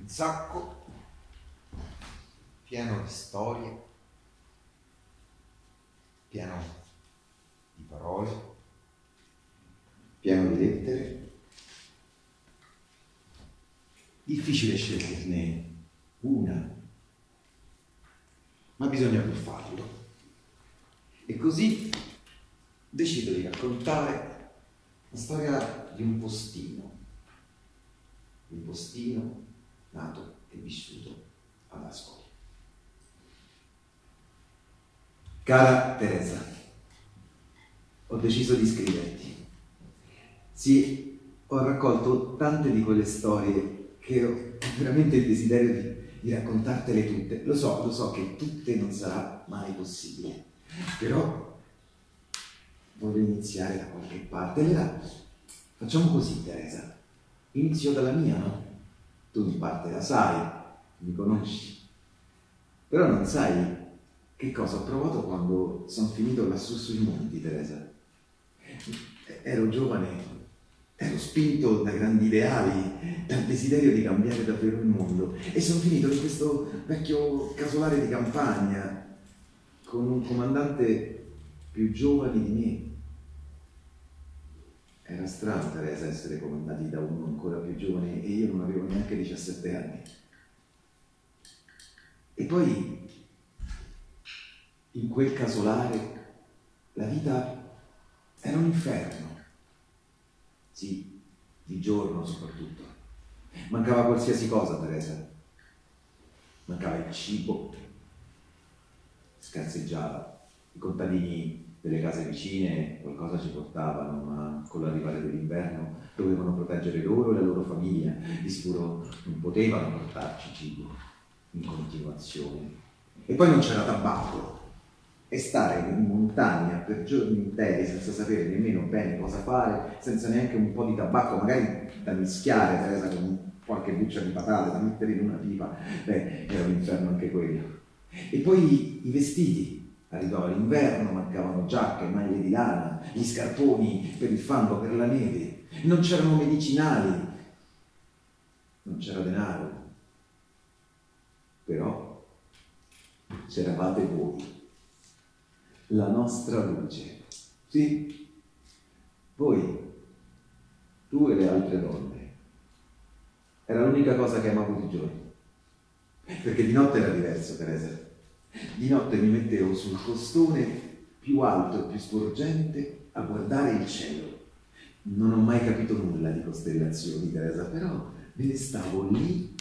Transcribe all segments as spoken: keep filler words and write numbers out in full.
sacco pieno di storie, pieno di parole, pieno di lettere. Difficile sceglierne una, ma bisogna pur farlo. E così decido di raccontare la storia di un postino, un postino nato e vissuto ad Ascoli. Cara Teresa, ho deciso di scriverti. Sì, ho raccolto tante di quelle storie che ho veramente il desiderio di, di raccontartele tutte. Lo so, lo so che tutte non sarà mai possibile, però voglio iniziare da qualche parte. Allora, facciamo così, Teresa. Inizio dalla mia, no? Tu in parte la sai, mi conosci, però non sai che cosa ho provato quando sono finito lassù sui monti, Teresa. Ero giovane, ero spinto da grandi ideali, dal desiderio di cambiare davvero il mondo, e sono finito in questo vecchio casolare di campagna con un comandante più giovane di me. Era strano, Teresa, essere comandati da uno ancora più giovane, e io non avevo neanche diciassette anni. E poi in quel casolare la vita era un inferno. Sì, di giorno soprattutto. Mancava qualsiasi cosa, Teresa. Mancava il cibo, scarseggiava. I contadini delle case vicine qualcosa ci portavano, ma con l'arrivare dell'inverno dovevano proteggere loro e la loro famiglia. Di sicuro non potevano portarci cibo in continuazione. E poi non c'era tabacco. E stare in montagna per giorni interi senza sapere nemmeno bene cosa fare, senza neanche un po' di tabacco, magari da mischiare, Teresa, con qualche buccia di patate da mettere in una pipa, beh, era un inferno anche quello. E poi i vestiti, arrivava l'inverno, mancavano giacche, maglie di lana, gli scarponi per il fango, per la neve, non c'erano medicinali, non c'era denaro, però c'eravate voi. La nostra luce. Sì, voi, tu e le altre donne. Era l'unica cosa che amavo di giorno. Perché di notte era diverso, Teresa. Di notte mi mettevo sul costone più alto e più sporgente a guardare il cielo. Non ho mai capito nulla di costellazioni, Teresa, però me ne stavo lì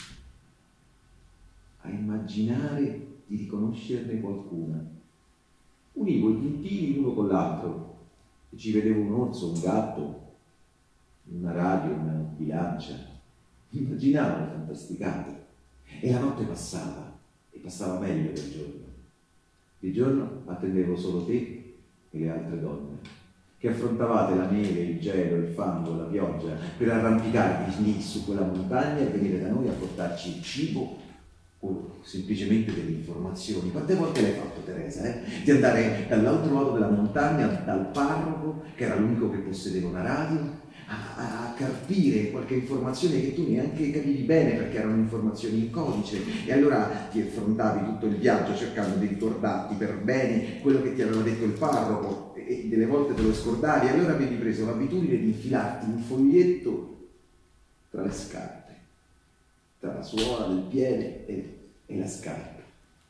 a immaginare di riconoscerne qualcuna. Univo i puntini l'uno con l'altro e ci vedevo un orso, un gatto, una radio, una bilancia. Immaginavo le fantasticate. E la notte passava, e passava meglio del giorno. Di giorno attendevo solo te e le altre donne, che affrontavate la neve, il gelo, il fango, la pioggia, per arrampicarvi lì su quella montagna e venire da noi a portarci il cibo o semplicemente delle informazioni. Quante volte l'hai fatto, Teresa, eh? Di andare dall'altro lato della montagna, dal parroco, che era l'unico che possedeva una radio, a, a carpire qualche informazione che tu neanche capivi bene perché erano informazioni in codice, e allora ti affrontavi tutto il viaggio cercando di ricordarti per bene quello che ti aveva detto il parroco, e, e delle volte te lo scordavi, e allora avevi preso l'abitudine di infilarti un foglietto tra le scarpe, tra la suola del piede e, e la scarpa,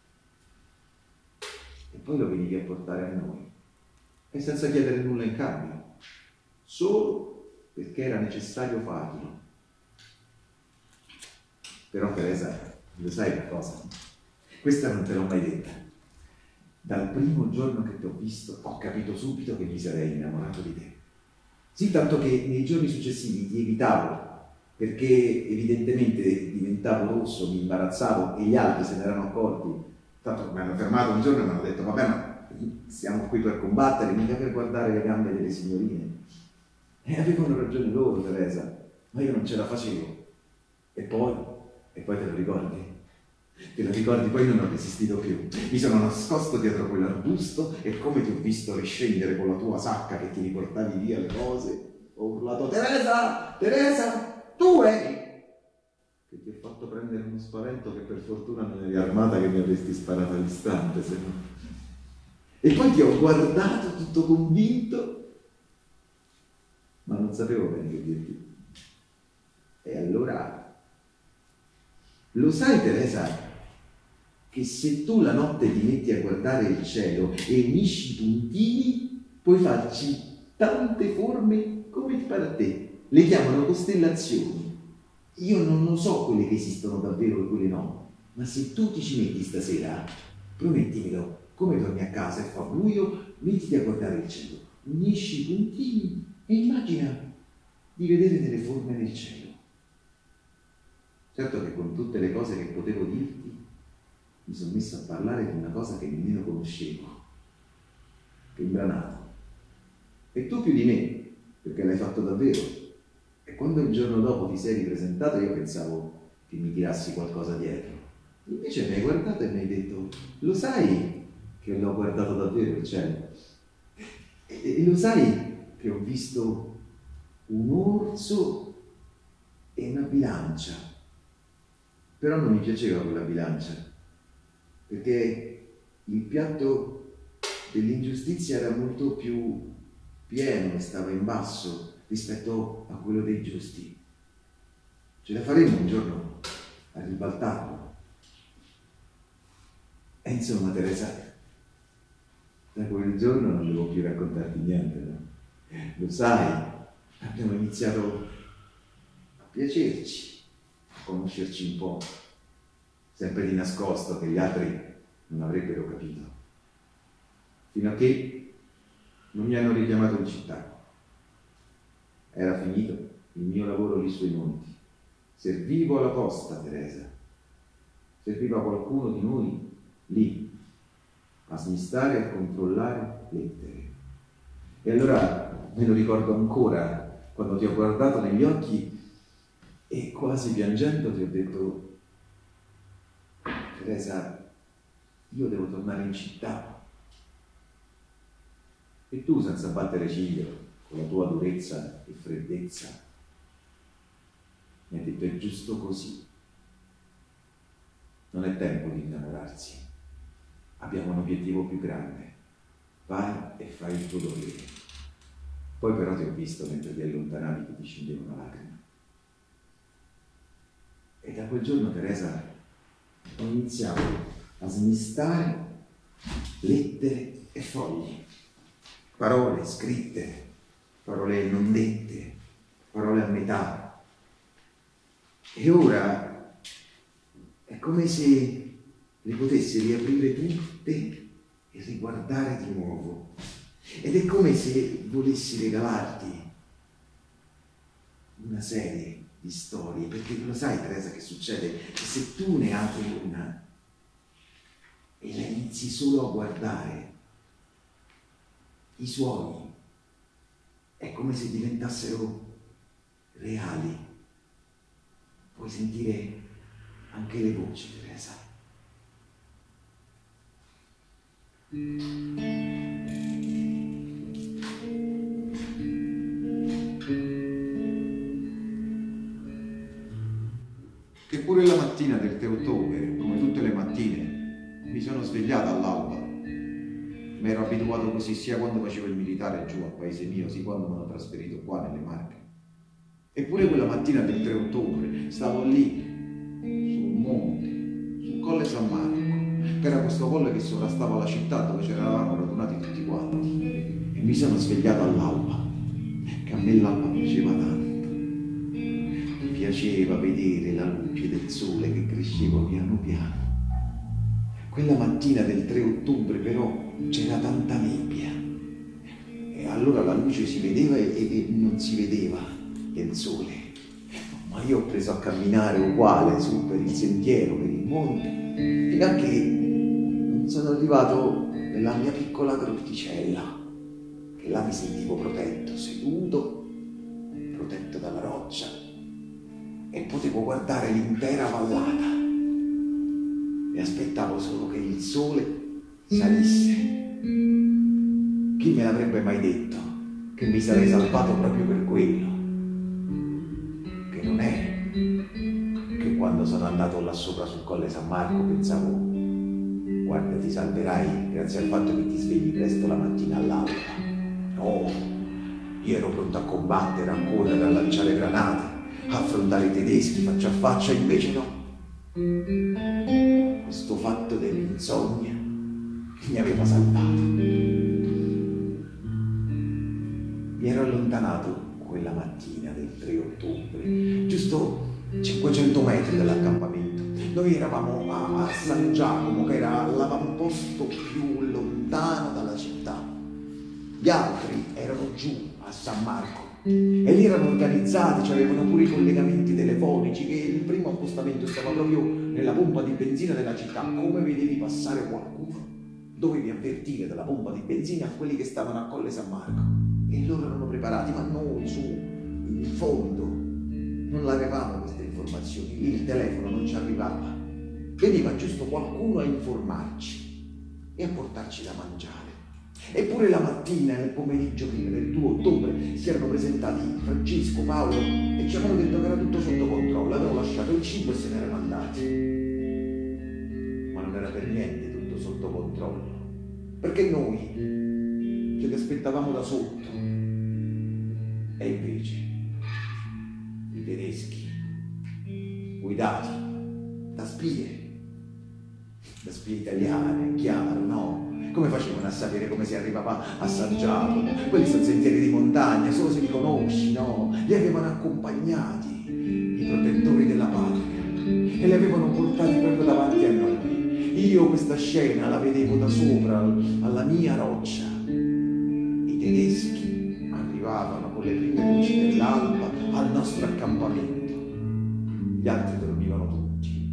e poi lo venivi a portare a noi, e senza chiedere nulla in cambio, solo perché era necessario farlo. Però, Teresa, lo sai che cosa? Questa non te l'ho mai detta. Dal primo giorno che ti ho visto ho capito subito che mi sarei innamorato di te. Sì, tanto che nei giorni successivi ti evitavo, perché evidentemente diventavo rosso, mi imbarazzavo, e gli altri se ne erano accorti. Tanto mi hanno fermato un giorno e mi hanno detto: vabbè, ma siamo qui per combattere, mica per guardare le gambe delle signorine. E avevano ragione loro, Teresa, ma io non ce la facevo. E poi, e poi te lo ricordi? Te lo ricordi? Poi non ho resistito più. Mi sono nascosto dietro quell'arbusto e, come ti ho visto riscendere con la tua sacca che ti riportavi via le cose, ho urlato: Teresa! Teresa! Tu eri! Che ti ti ho fatto prendere uno spavento che per fortuna non eri armata, che mi avresti sparato all'istante, se no. E poi ti ho guardato tutto convinto, ma non sapevo bene che dirti. E allora, lo sai Teresa, che se tu la notte ti metti a guardare il cielo e unisci i puntini, puoi farci tante forme come ti pare a te. Le chiamano costellazioni. Io non lo so quelle che esistono davvero e quelle no, ma se tu ti ci metti stasera, promettimelo, come torni a casa e fa buio, mettiti a guardare il cielo, unisci i puntini e immagina di vedere delle forme nel cielo. Certo che con tutte le cose che potevo dirti, mi sono messo a parlare di una cosa che nemmeno conoscevo, che imbranato. E tu più di me, perché l'hai fatto davvero. E quando il giorno dopo ti sei ripresentato io pensavo che mi tirassi qualcosa dietro. Invece mi hai guardato e mi hai detto, lo sai che l'ho guardato davvero il cielo? E, e lo sai che ho visto un orso e una bilancia? Però non mi piaceva quella bilancia, perché il piatto dell'ingiustizia era molto più pieno e stava in basso rispetto a quello dei giusti. Ce la faremo un giorno a ribaltarlo. E insomma, Teresa, da quel giorno non devo più raccontarti niente, no? Lo sai, abbiamo iniziato a piacerci, a conoscerci un po', sempre di nascosto, che gli altri non avrebbero capito, fino a che non mi hanno richiamato in città. Era finito il mio lavoro lì sui monti. Servivo alla posta, Teresa. Serviva qualcuno di noi lì a smistare e a controllare lettere. E allora me lo ricordo ancora quando ti ho guardato negli occhi e quasi piangendo ti ho detto: Teresa, io devo tornare in città. E tu, senza battere ciglio, con la tua durezza e freddezza, mi hai detto: è giusto così. Non è tempo di innamorarsi. Abbiamo un obiettivo più grande. Vai e fai il tuo dovere. Poi però ti ho visto mentre ti allontanavi che ti scendeva una lacrima. E da quel giorno, Teresa, ho iniziato a smistare lettere e fogli. Parole scritte, parole non dette, parole a metà. E ora è come se le potessi riaprire tutte e riguardare di nuovo. Ed è come se volessi regalarti una serie di storie, perché lo sai, Teresa, che succede? Che se tu ne apri una e la inizi solo a guardare, i suoni è come se diventassero reali. Puoi sentire anche le voci, Teresa. Che pure la mattina del tre ottobre, come tutte le mattine, mi sono svegliata all'alba. Mi ero abituato così sia quando facevo il militare giù a paese mio, sia quando mi hanno trasferito qua nelle Marche. Eppure quella mattina del tre ottobre stavo lì, sul monte, sul Colle San Marco, che era questo colle che sovrastava la città dove c'eravamo radunati tutti quanti. E mi sono svegliato all'alba, che a me l'alba piaceva tanto. Mi piaceva vedere la luce del sole che cresceva piano piano. Quella mattina del tre ottobre però c'era tanta nebbia e allora la luce si vedeva e, e non si vedeva il sole, ma io ho preso a camminare uguale su per il sentiero, per il monte, fino a che non sono arrivato nella mia piccola grotticella, che là mi sentivo protetto, seduto, protetto dalla roccia, e potevo guardare l'intera vallata e aspettavo solo che il sole salisse. Chi me l'avrebbe mai detto che mi sarei salvato proprio per quello? Che non è che quando quando sono andato là sopra sul Colle San Marco pensavo, guarda, ti salverai grazie al fatto che ti svegli presto la mattina all'alba. No, io ero pronto a combattere, a correre, a lanciare granate, a affrontare i tedeschi faccia a faccia, invece no. Questo fatto dell'insonnia mi aveva salvato. Mi ero allontanato quella mattina del tre ottobre, giusto cinquecento metri dall'accampamento. Noi eravamo a, a San Giacomo, che era l'avamposto più lontano dalla città. Gli altri erano giù a San Marco e lì erano organizzati, cioè avevano pure i collegamenti telefonici, che il primo appostamento stava proprio nella pompa di benzina della città. Come vedevi passare qualcuno, dovevi avvertire dalla pompa di benzina a quelli che stavano a Colle San Marco, e loro erano preparati, ma noi su, in fondo, non l'avevamo queste informazioni, lì il telefono non ci arrivava, veniva giusto qualcuno a informarci e a portarci da mangiare. Eppure la mattina, nel pomeriggio prima del due ottobre, si erano presentati Francesco, Paolo e ci avevano detto che era tutto sotto controllo, avevano lasciato il cibo e se ne erano andati. Ma non era per niente tutto sotto controllo, perché noi ce li aspettavamo da sotto, e invece i tedeschi, guidati da spie, da spie italiane, chiaro, no? Come facevano a sapere come si arrivava a San Giacomo? Quelli sono sentieri di montagna, solo se li conosci, no? Li avevano accompagnati i protettori della patria e li avevano portati proprio davanti a noi. Io questa scena la vedevo da sopra, alla mia roccia. I tedeschi arrivavano con le prime luci dell'alba al nostro accampamento. Gli altri dormivano tutti.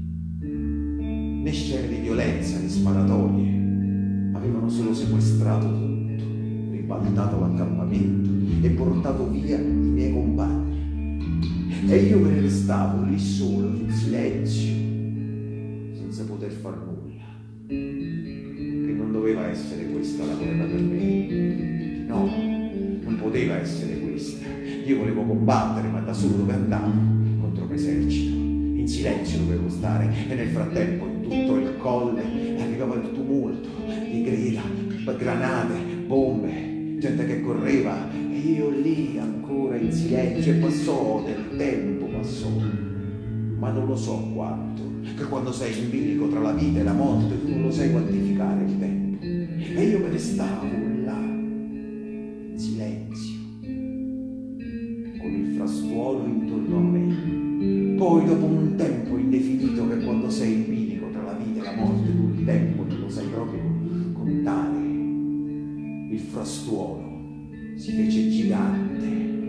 Né scene di violenza né sparatorie. Avevano solo sequestrato tutto, ribaltato l'accampamento e portato via i miei compagni. E io me ne restavo lì solo, in silenzio, senza poter far nulla. Che non doveva essere questa la guerra per me. No, non poteva essere questa. Io volevo combattere, ma da solo dove andavo? Contro un esercito. In silenzio dovevo stare, e nel frattempo in tutto il colle arrivava il tumulto di grida, granate, bombe, gente che correva, e io lì ancora in silenzio. E passò del tempo, passò, ma non lo so quanto, che quando sei in bilico tra la vita e la morte tu non lo sai quantificare il tempo. E io me ne stavo là, in silenzio, con il frastuono intorno a me. Poi dopo un tempo indefinito, che quando sei in bilico tra la vita e la morte tu il tempo non lo sai proprio contare, il frastuono si fece gigante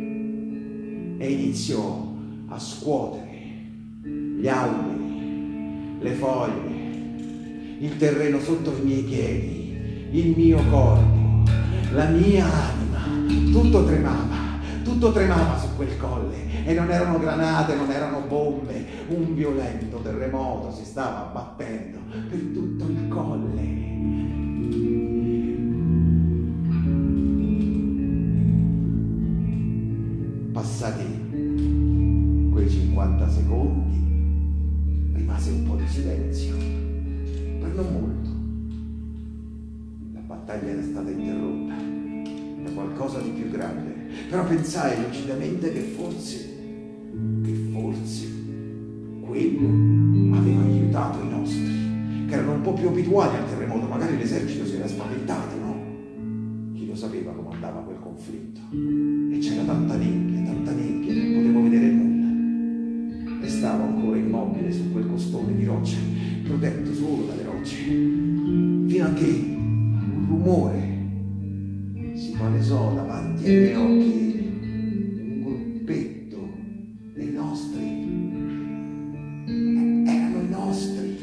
e iniziò a scuotere gli alberi, le foglie, il terreno sotto i miei piedi, il mio corpo, la mia anima. Tutto tremava, tutto tremava su quel colle, e non erano granate, non erano bombe. Un violento terremoto si stava abbattendo per tutto il colle. Passati quei cinquanta secondi, rimase un po' di silenzio, per non molto. La battaglia era stata interrotta da qualcosa di più grande, però pensai lucidamente che forse, che forse quello aveva aiutato i nostri, che erano un po' più abituati al terremoto. Magari l'esercito si era spaventato, no? Chi lo sapeva come andava quel conflitto? E c'era tanta nebbia, tanta nebbia, non potevo vedere nulla. Restavo ancora immobile su quel costone di roccia, protetto solo dalle rocce, fino a che un rumore si palesò davanti ai miei occhi. Un gruppetto dei nostri, erano i nostri,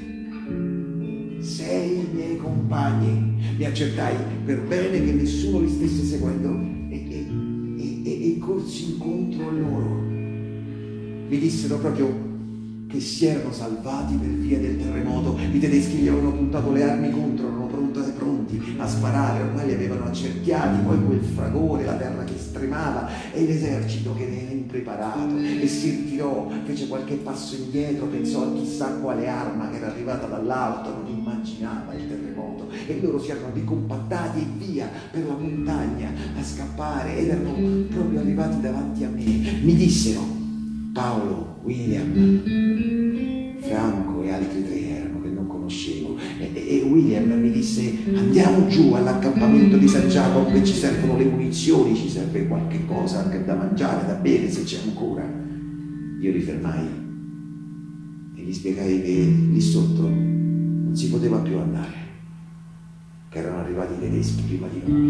sei miei compagni. Mi accertai per bene che nessuno li stesse seguendo e, e, e, e corsi incontro a loro. Mi dissero proprio che si erano salvati per via del terremoto. I tedeschi gli avevano puntato le armi contro, erano pronti, pronti a sparare, ormai li avevano accerchiati, poi quel fragore, la terra che stremava e l'esercito che era impreparato e si ritirò, fece qualche passo indietro, pensò a chissà quale arma che era arrivata dall'alto, non immaginava il terremoto, e loro si erano ricompattati e via per la montagna a scappare ed erano proprio arrivati davanti a me. Mi dissero, Paolo, William, Franco e altri tre erano che non conoscevo, e, e William mi disse: andiamo giù all'accampamento di San Giacomo che ci servono le munizioni, ci serve qualche cosa anche da mangiare, da bere se c'è ancora. Io li fermai e gli spiegai che lì sotto non si poteva più andare, che erano arrivati i tedeschi prima di noi.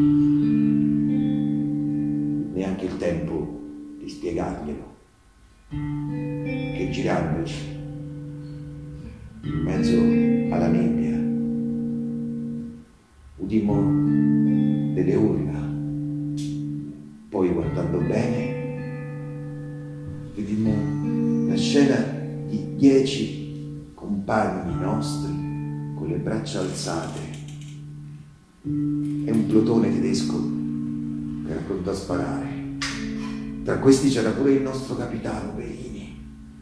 Neanche il tempo di spiegarglielo, che girandoci in mezzo alla nebbia udimmo delle urla, poi guardando bene vedimmo la scena di dieci compagni nostri con le braccia alzate e un plotone tedesco che era pronto a sparare. Tra questi c'era pure il nostro capitano Berini,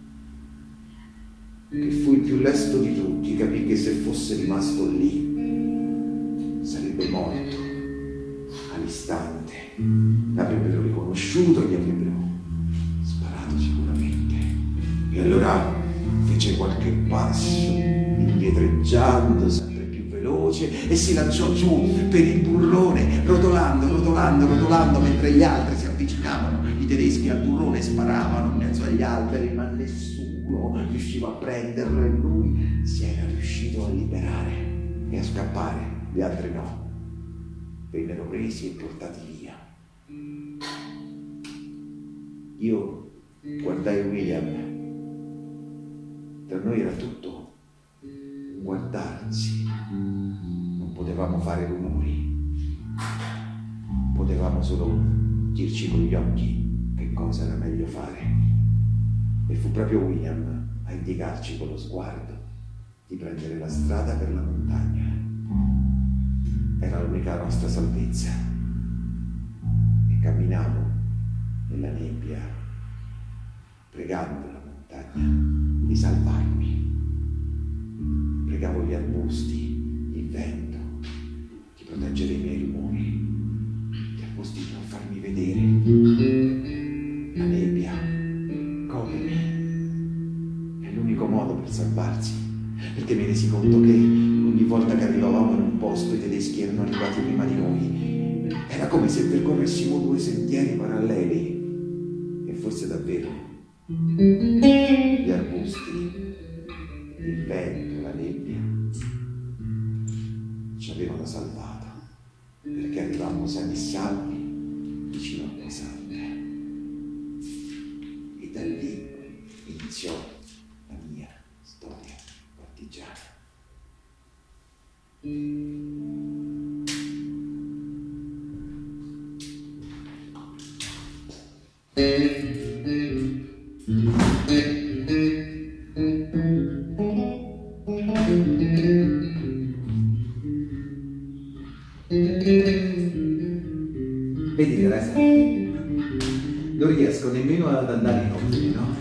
che fu il più lesto di tutti. Capì che se fosse rimasto lì sarebbe morto all'istante. L'avrebbero riconosciuto e gli avrebbero sparato sicuramente. E allora fece qualche passo, indietreggiando sempre più veloce, e si lanciò giù per il burrone, rotolando, rotolando, rotolando, mentre gli altri si avvicinavano. I tedeschi al burrone sparavano in mezzo agli alberi, ma nessuno riusciva a prenderlo, e lui si era riuscito a liberare e a scappare. Gli altri no, vennero presi e portati via. Io guardai William, tra noi era tutto un guardarsi, non potevamo fare rumori, potevamo solo dirci con gli occhi che cosa era meglio fare. E fu proprio William a indicarci con lo sguardo di prendere la strada per la montagna. Era l'unica nostra salvezza. E camminavo nella nebbia, pregando la montagna di salvarmi. Pregavo gli arbusti, il vento, di proteggere i miei rumori, gli arbusti di non farmi vedere. La nebbia, coprimi. È l'unico modo per salvarsi, perché mi resi conto che ogni volta che arrivavamo in un posto i tedeschi erano arrivati prima di noi. Era come se percorressimo due sentieri paralleli, e forse davvero gli arbusti, il vento, la nebbia ci avevano salvato, perché arrivavamo sani e salvi vicino al pesante. E da lì iniziò la mia storia partigiana. Vedi Teresa, non riesco nemmeno ad andare in ordine, no?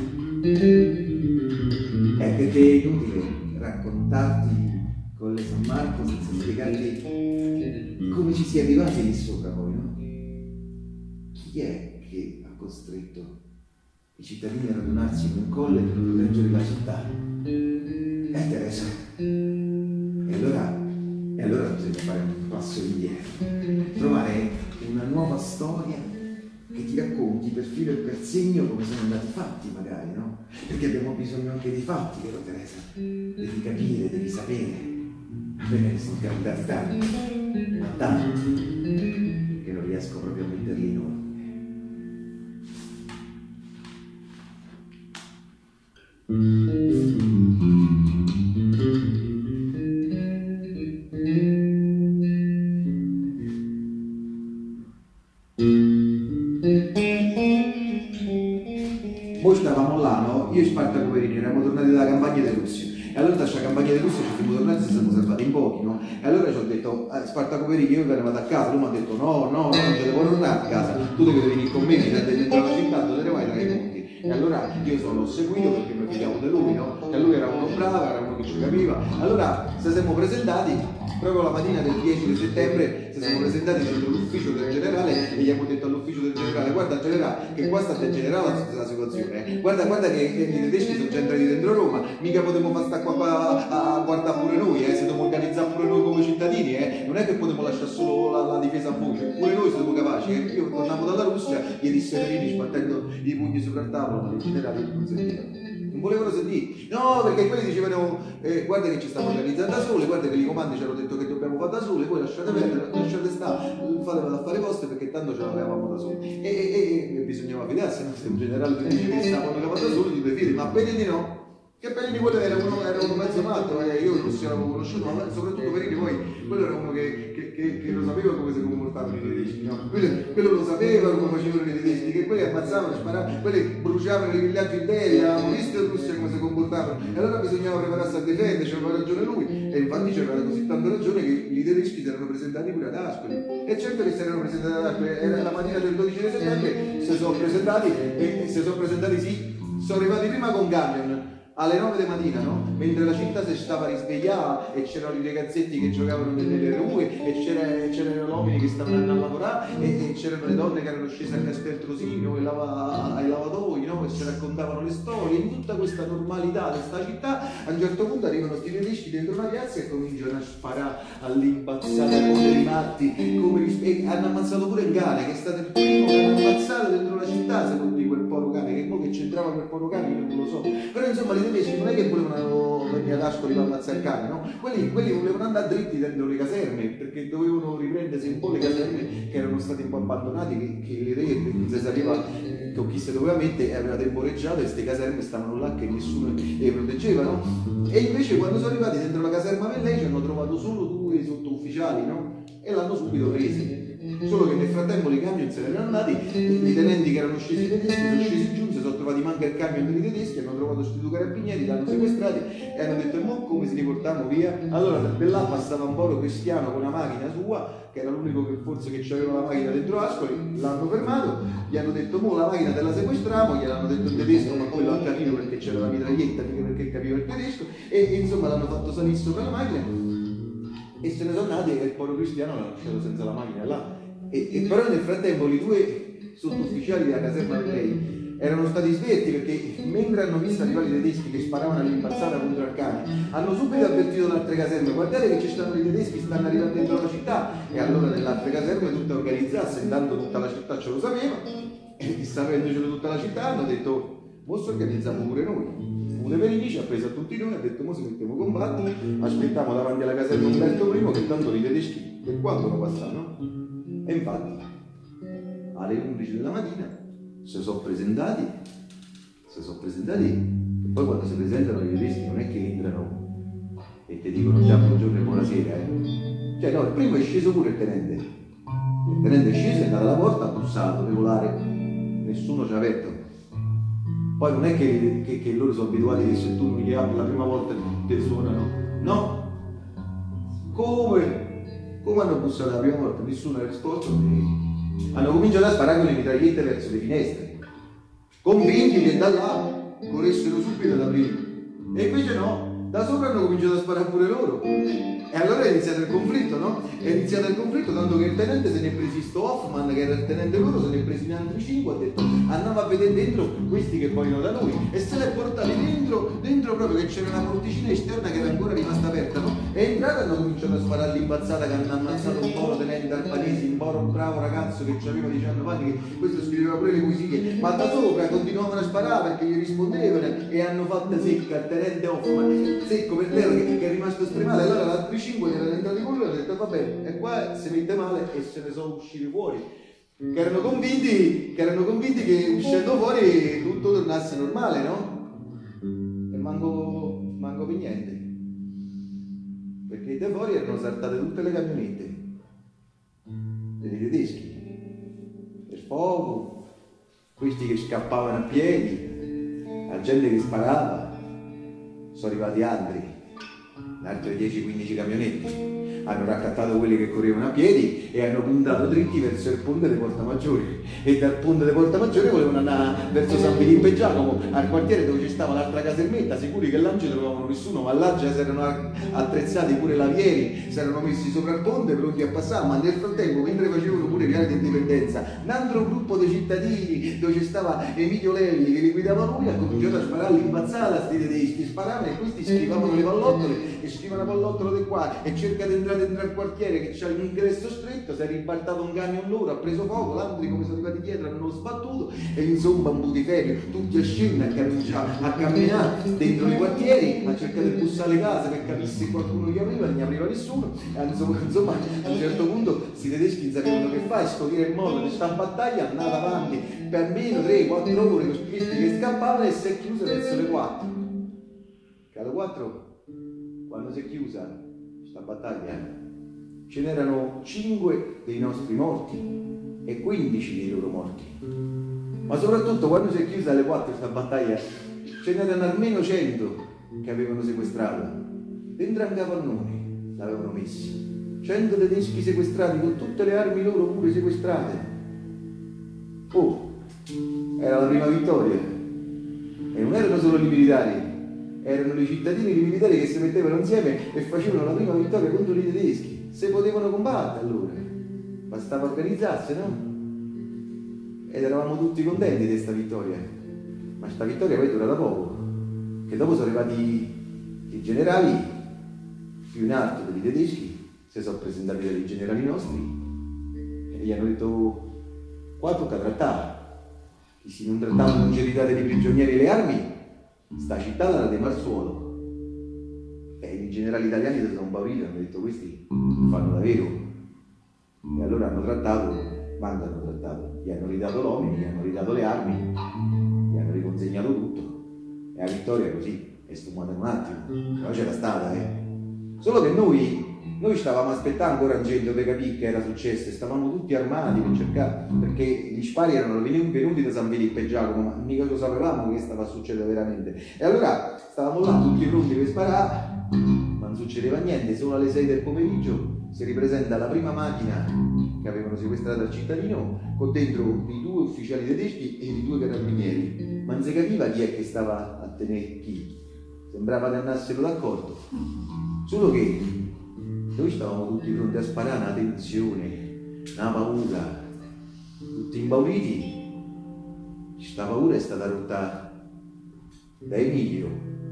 È perché è inutile raccontarti con le San Marco senza spiegarti come ci si è arrivati lì sopra poi, no? Chi è che ha costretto i cittadini a radunarsi in un colle per proteggere la città? Eh Teresa? E allora, e allora bisogna fare un passo indietro, trovare una nuova storia che ti racconti per filo e per segno come sono andati i fatti, magari, no? Perché abbiamo bisogno anche dei fatti, vero Teresa? Devi capire, devi sapere. A me ne sono capitati tanti, ma tanti, che non riesco proprio a metterli in ordine. Poi stavamo là, no? Io e Spartaco Verini eravamo tornati dalla pressione. E allora da questa campagna di Russia ci siamo tornati e ci siamo salvati in pochi, no? E allora ci ho detto, eh, Spartaco Pericchi, io ve ne vado a casa. Lui mi ha detto, no, no, no, non ce ne puoi tornare a casa, tu devi venire con me fino a dentro la città, dove ne vai tra i monti. E allora io sono seguito perché mi fidiamo di lui, no? E lui era uno bravo, era uno che ci capiva. Allora ci siamo presentati, proprio la mattina del dieci di settembre, ci siamo presentati dentro l'ufficio del generale e gli abbiamo detto all'ufficio del generale, guarda generale, che qua sta il generale la situazione, guarda, guarda che, che i tedeschi sono già entrati dentro Roma, mica potremmo fare sta qua, qua a guardare pure noi, eh, se dobbiamo organizzare pure noi come cittadini, eh, non è che potremmo lasciare solo la, la difesa a voce, pure noi siamo capaci, eh. Io tornavo dalla Russia, gli disse Severini sbattendo i pugni sopra il tavolo, ma i generali non sentivano. Non volevano sentire, no, perché quelli dicevano eh, guarda che ci stiamo organizzando da sole, guarda che i comandi ci hanno detto che dobbiamo fare da sole, voi lasciate perdere, lasciate stare, fatevelo a fare vostre perché tanto ce l'avevamo da soli. E, e, e bisognava fidarsi, no? Se un generale ti dice che stavano da soli, ti devi fidare, ma Perini no. Che Perini quello era uno, era uno mezzo matto, eh, io non l'avevo conosciuto, ma soprattutto Perini poi, quello era uno che, che, che, che lo sapeva come si comportavano i tedeschi, no? Quello, quello lo sapeva come facevano i tedeschi, che quelli ammazzavano, sparavano, quelli bruciavano i villaggi interi, avevamo visto in Russia come si comportavano, e allora bisognava prepararsi a difendere, c'aveva ragione lui, e infatti c'aveva così tanta ragione che i tedeschi si erano presentati pure ad Ascoli, e certo che si erano presentati ad Ascoli, era la mattina del dodici di settembre, si sono presentati, e, e si sono presentati sì, sono arrivati prima con camion, alle nove di mattina, no? Mentre la città si stava risvegliando e c'erano i ragazzetti che giocavano nelle rue e c'erano gli uomini che stavano andando a lavorare e, e c'erano le donne che erano scese a Casteltrosino e lava, ai lavatoio, no? E si raccontavano le storie. In tutta questa normalità di questa città, a un certo punto arrivano questi tedeschi dentro una piazza e cominciano a sparare all'impazzata come dei matti, come e hanno ammazzato pure il cane, che è stato il primo che hanno ammazzato dentro la città, secondo di quel povero cane, che poi che c'entrava quel povero cane, io non lo so. Però insomma i tedeschi non è che volevano venire ad Ascoli per ammazzare il cane, no? Quelli, quelli volevano andare dritti dentro le caserme, perché dovevano riprendersi un po' le caserme che erano state un po' abbandonate, che, che le re non si sapeva con chi si doveva mettere, aveva temporeggiato e queste caserme stavano là che nessuno le proteggeva, no? E invece quando sono arrivati dentro la caserma per lei ci hanno trovato solo due sottufficiali, no? E l'hanno subito presi. Solo che nel frattempo i camion se ne erano andati, i tenenti che erano scesi tedeschi sono scesi giù, si sono trovati manca il camion dei tedeschi, hanno trovato questi due carabinieri, li hanno sequestrati e hanno detto mo come se li portiamo via. Allora da là passava un povero cristiano con una macchina sua, che era l'unico che forse che aveva la macchina dentro Ascoli, l'hanno fermato, gli hanno detto mo la macchina te la sequestriamo, gliel'hanno detto in tedesco, ma quello ha capito perché c'era la mitraglietta, mica perché capiva il tedesco, e, e insomma l'hanno fatto salire sopra la macchina e se ne sono andati e il povero cristiano l'ha lasciato senza la macchina là. E, e però nel frattempo i due sottufficiali della caserma di lei erano stati svelti perché mentre hanno visto arrivare i tedeschi che sparavano all'impazzata contro il cane, hanno subito avvertito le altre caserme, guardate che ci stanno i tedeschi, stanno arrivando dentro la città, e allora nelle altre caserme tutte organizzasse, intanto tutta la città ce lo sapeva, e sapendocelo tutta la città hanno detto mo ci organizziamo pure noi. Uno Perini ci ha preso a tutti noi e ha detto mo si mettiamo a combattere, aspettiamo davanti alla caserma Umberto primo che tanto i tedeschi per quanto non passano. E infatti alle undici della mattina si sono presentati, si sono presentati e poi quando si presentano i tedeschi non è che entrano e ti dicono già buongiorno e buonasera, eh. Cioè no, il primo è sceso pure il tenente, il tenente è sceso, è andato alla porta, ha bussato, regolare, nessuno ci ha aperto. Poi non è che, che, che loro sono abituati che se tu non gli apri la prima volta ti suonano, no? Come? Come hanno bussato la prima volta? Nessuno ha risposto e hanno cominciato a sparare con le mitragliette verso le finestre, convinti che da là corressero subito ad aprire. E invece no, da sopra hanno cominciato a sparare pure loro. E allora è iniziato il conflitto, no? È iniziato il conflitto, tanto che il tenente se ne è presi sto Hoffman, che era il tenente loro, se ne è presi in altri cinque, ha detto andiamo a vedere dentro questi che vogliono da noi, e se li è portati dentro, dentro proprio che c'era una porticina esterna che era ancora rimasta aperta, no? E entrati hanno cominciato a sparare all'impazzata, che hanno ammazzato un povero tenente albanese, un povero bravo ragazzo che aveva diciannove anni, che questo scriveva pure le poesie, ma da sopra continuavano a sparare perché gli rispondevano e hanno fatto secca il tenente Hoffman, secco per terra, che, che è rimasto stremato. Allora l'altri cinque erano entrati con lui e hanno detto vabbè, e qua si mette male, e se ne sono usciti fuori, che erano convinti che, erano convinti che uscendo fuori tutto tornasse normale, no? E manco, manco per niente, perché da fuori erano saltate tutte le camionette dei tedeschi, il fuoco, questi che scappavano a piedi, la gente che sparava, sono arrivati altri, altri dieci quindici camionetti. Hanno raccattato quelli che correvano a piedi e hanno puntato dritti verso il ponte di Porta Maggiore, e dal ponte di Porta Maggiore volevano andare verso San Filippo e Giacomo, al quartiere dove ci stava l'altra casermetta, sicuri che là non ci trovavano nessuno, ma là già si erano attrezzati pure l'avieri, si erano messi sopra il ponte pronti a passare. Ma nel frattempo, mentre facevano pure Viale d'Indipendenza, un altro gruppo di cittadini dove ci stava Emilio Lelli che li guidava lui, ha cominciato a sparare all'imbazzata a sti tedeschi, sparavano e questi schivavano le pallottole e schivano la pallottolo di qua e cerca di entrare dentro al quartiere che c'ha l'ingresso stretto. Si è ribaltato un camion loro, ha preso fuoco, l'altro come sono arrivati dietro hanno sbattuto e insomma un putiferio, tutti a scendere, a cominciare a camminare dentro i quartieri, a cercare di bussare le case per capire se qualcuno gli apriva, non gli apriva nessuno. E insomma, insomma a un certo punto questi tedeschi non sapevano che fare, scoprire il modo di questa battaglia, è andata avanti per almeno tre quattro ore con questi che scappavano e si è chiusa verso le quattro. Che alle quattro, quando si è chiusa questa battaglia, ce n'erano cinque dei nostri morti e quindici dei loro morti. Ma soprattutto quando si è chiusa alle quattro questa battaglia, ce n'erano almeno cento che avevano sequestrato. Dentro un capannone l'avevano messi. cento tedeschi sequestrati con tutte le armi loro pure sequestrate. Oh, era la prima vittoria. E non erano solo i militari, erano i cittadini e i militari che si mettevano insieme e facevano la prima vittoria contro i tedeschi. Se potevano combattere allora, bastava organizzarsi, no? Ed eravamo tutti contenti di questa vittoria. Ma questa vittoria poi è durata poco, che dopo sono arrivati i generali più in alto dei tedeschi, si sono presentati dai generali nostri e gli hanno detto: qua tocca trattare, che se non trattavano non ci ritate dei prigionieri e le armi, sta città la radema al suolo. E i generali italiani si sono impauriti, hanno detto: questi fanno davvero. E allora hanno trattato, quando hanno trattato, gli hanno ridato l'uomini, gli hanno ridato le armi, gli hanno riconsegnato tutto, e la vittoria così è sfumata in un attimo. Però c'era stata, eh. Solo che noi, noi stavamo aspettando ancora gente per capire che era successo, e stavamo tutti armati per cercare, perché gli spari erano venuti da San Filippo e Giacomo, ma mica lo sapevamo che stava succedendo veramente. E allora stavamo là tutti pronti per sparare, ma non succedeva niente. Solo alle sei del pomeriggio si ripresenta la prima macchina che avevano sequestrato al cittadino, con dentro i due ufficiali tedeschi e i due carabinieri, ma non si capiva chi è che stava a tenere chi, sembrava che andassero d'accordo. Solo che noi stavamo tutti pronti a sparare, una tensione, una paura, tutti impauriti. Questa paura è stata rotta da Emilio,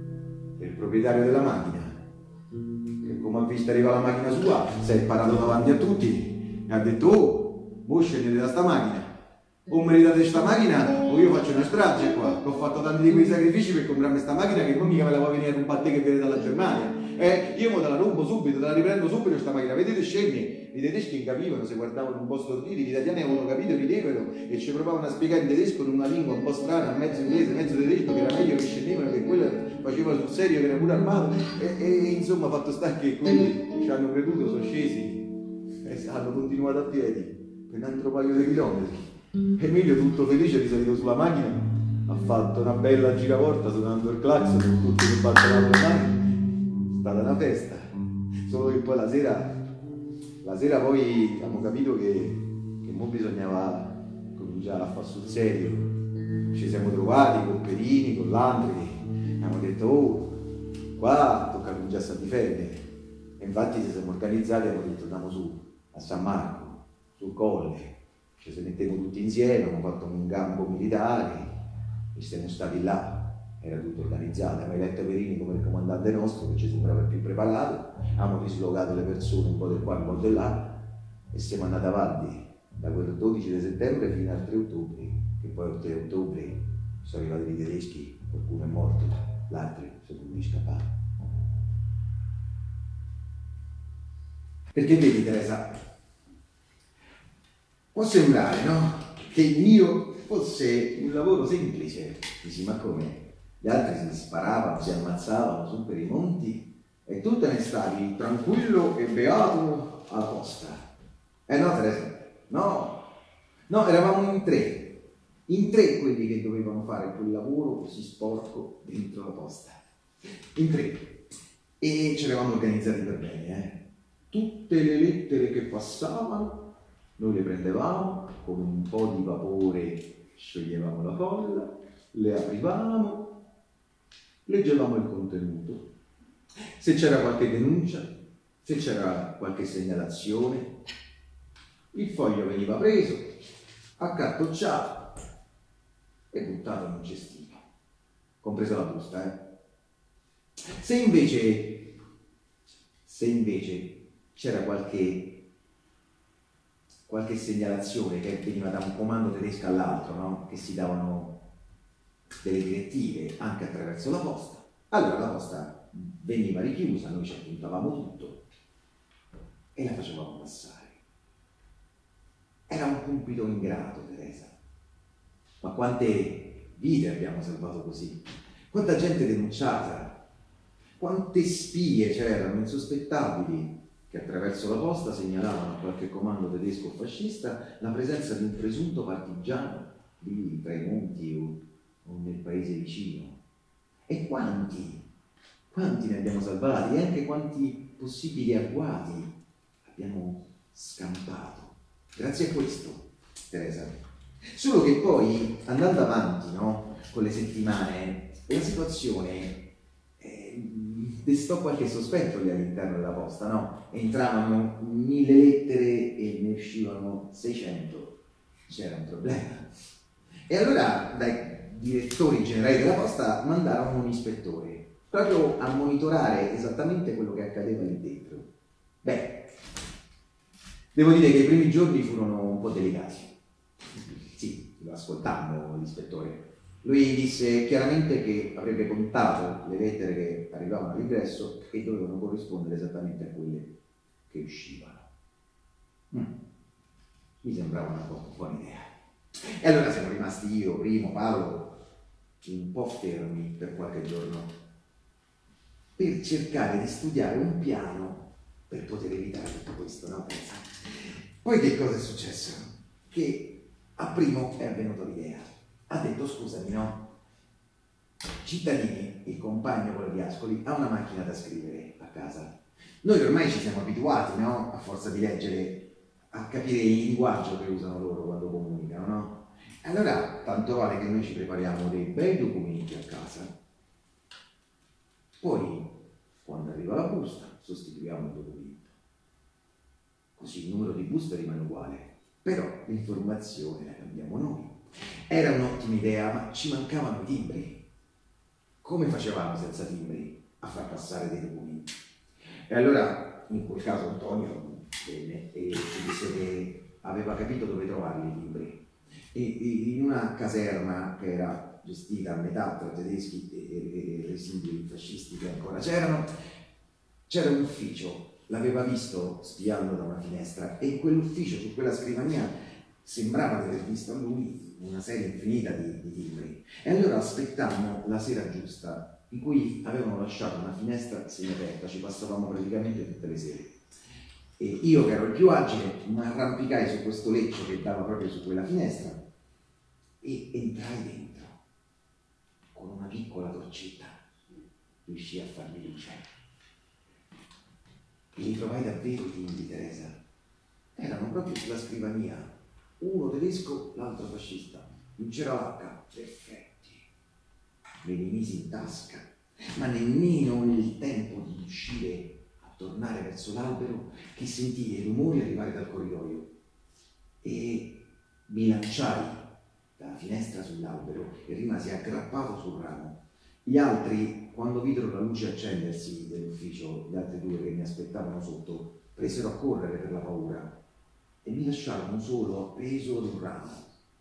il proprietario della macchina, che come ha visto arrivare la macchina sua si è parato davanti a tutti e ha detto: oh, voi scendete da sta macchina, o meritate sta macchina o io faccio una strage qua, che ho fatto tanti di quei sacrifici per comprarmi questa macchina che non mica me la va a venire a rubare te che viene dalla Germania. Eh, io mo te la rubo subito, te la riprendo subito questa macchina. Vedete scemi? I tedeschi capivano, se guardavano un po' storditi, gli italiani avevano capito, ridevano e ci provavano a spiegare in tedesco, in una lingua un po' strana, mezzo inglese, mezzo tedesco, che era meglio che scendevano, che quello faceva sul serio, che era pure armato, e, e insomma fatto sta che quelli ci hanno creduto, sono scesi e hanno continuato a piedi per un altro paio di chilometri. Emilio, tutto felice, è risalito sulla macchina, ha fatto una bella giravolta suonando il clacson con tutti che battevano le mani. È stata una festa, solo che poi la sera, la sera poi abbiamo capito che, che mo bisognava cominciare a fare sul serio. Ci siamo trovati con Perini, con l'Andri, abbiamo detto: oh, qua tocca cominciare a difendere. E infatti ci siamo organizzati e abbiamo detto: andiamo su a San Marco, sul colle, ci mettiamo tutti insieme, abbiamo fatto un campo militare e siamo stati là. Era tutto organizzato, abbiamo eletto Perini come il comandante nostro, che ci sembrava il più preparato, abbiamo dislocato le persone un po' del qua e un po' di là e siamo andati avanti da quel dodici di settembre fino al tre ottobre, che poi il tre ottobre sono arrivati i tedeschi, qualcuno è morto, l'altro sono dovuti scappare. Perché vedi, Teresa, può sembrare, no? Che il mio fosse un lavoro semplice, dici: ma come? Gli altri si sparavano, si ammazzavano su per i monti e tu te ne stavi tranquillo e beato alla posta. Eh no, Teresa, no, no, eravamo in tre, in tre quelli che dovevano fare quel lavoro così sporco dentro la posta. In tre. E ci eravamo organizzati per bene, eh. Tutte le lettere che passavano, noi le prendevamo, con un po' di vapore scioglievamo la colla, le aprivamo, leggevamo il contenuto. Se c'era qualche denuncia, se c'era qualche segnalazione, il foglio veniva preso, accartocciato e buttato in un cestino, compresa la busta, eh. Se invece, se invece c'era qualche, qualche segnalazione che veniva da un comando tedesco all'altro, no? Che si davano delle direttive anche attraverso la posta, allora la posta veniva richiusa, noi ci appuntavamo tutto e la facevamo passare. Era un compito ingrato, Teresa, ma quante vite abbiamo salvato così, quanta gente denunciata, quante spie c'erano insospettabili che attraverso la posta segnalavano a qualche comando tedesco o fascista la presenza di un presunto partigiano lì tra i monti o, o nel paese vicino. E quanti, quanti ne abbiamo salvati e anche quanti possibili agguati abbiamo scampato. Grazie a questo, Teresa. Solo che poi, andando avanti, no, con le settimane, la situazione eh, destò qualche sospetto lì all'interno della posta, no? Entravano mille lettere e ne uscivano seicento. C'era un problema. E allora dai direttori generali della posta mandarono un ispettore proprio a monitorare esattamente quello che accadeva lì dentro. Beh, devo dire che i primi giorni furono un po' delicati. Sì, lo ascoltammo l'ispettore. Lui disse chiaramente che avrebbe contato le lettere che arrivavano all'ingresso e dovevano corrispondere esattamente a quelle che uscivano. Mm. Mi sembrava una buona idea. E allora siamo rimasti io, Primo, Paolo, un po' fermi per qualche giorno per cercare di studiare un piano per poter evitare tutto questo, no? Poi che cosa è successo? Che a Primo è avvenuta l'idea. Ha detto, scusami, no? Cittadini, il compagno quello di Ascoli, ha una macchina da scrivere a casa. Noi ormai ci siamo abituati, no? A forza di leggere, a capire il linguaggio che usano loro quando comunicano, no? Allora, tanto vale che noi ci prepariamo dei bei documenti a casa. Poi, quando arriva la busta, sostituiamo il documento. Così il numero di busta rimane uguale, però l'informazione la cambiamo noi. Era un'ottima idea, ma ci mancavano i timbri. Come facevamo senza timbri a far passare dei documenti? E allora, in quel caso, Antonio venne e ci disse che aveva capito dove trovarli i timbri. E, e in una caserma che era gestita a metà tra tedeschi e, e, e residui fascisti che ancora c'erano, c'era un ufficio, l'aveva visto spiando da una finestra, e in quell'ufficio, su quella scrivania, sembrava di aver visto a lui una serie infinita di, di timbri. E allora aspettammo la sera giusta, in cui avevano lasciato una finestra semiaperta, ci passavamo praticamente tutte le sere. E io, che ero il più agile, mi arrampicai su questo leccio che dava proprio su quella finestra e entrai dentro. Con una piccola torcetta riuscii a farmi luce. E li trovai davvero i timbri, Teresa. Erano proprio sulla scrivania, uno tedesco, l'altro fascista. Non c'era l'H, perfetti. Me li misi in tasca, ma nemmeno il tempo di uscire a tornare verso l'albero che sentii i rumori arrivare dal corridoio. E mi lanciai dalla finestra sull'albero e rimasi aggrappato sul ramo. Gli altri, quando videro la luce accendersi dell'ufficio, gli altri due che mi aspettavano sotto, presero a correre per la paura e mi lasciarono solo appeso ad un ramo.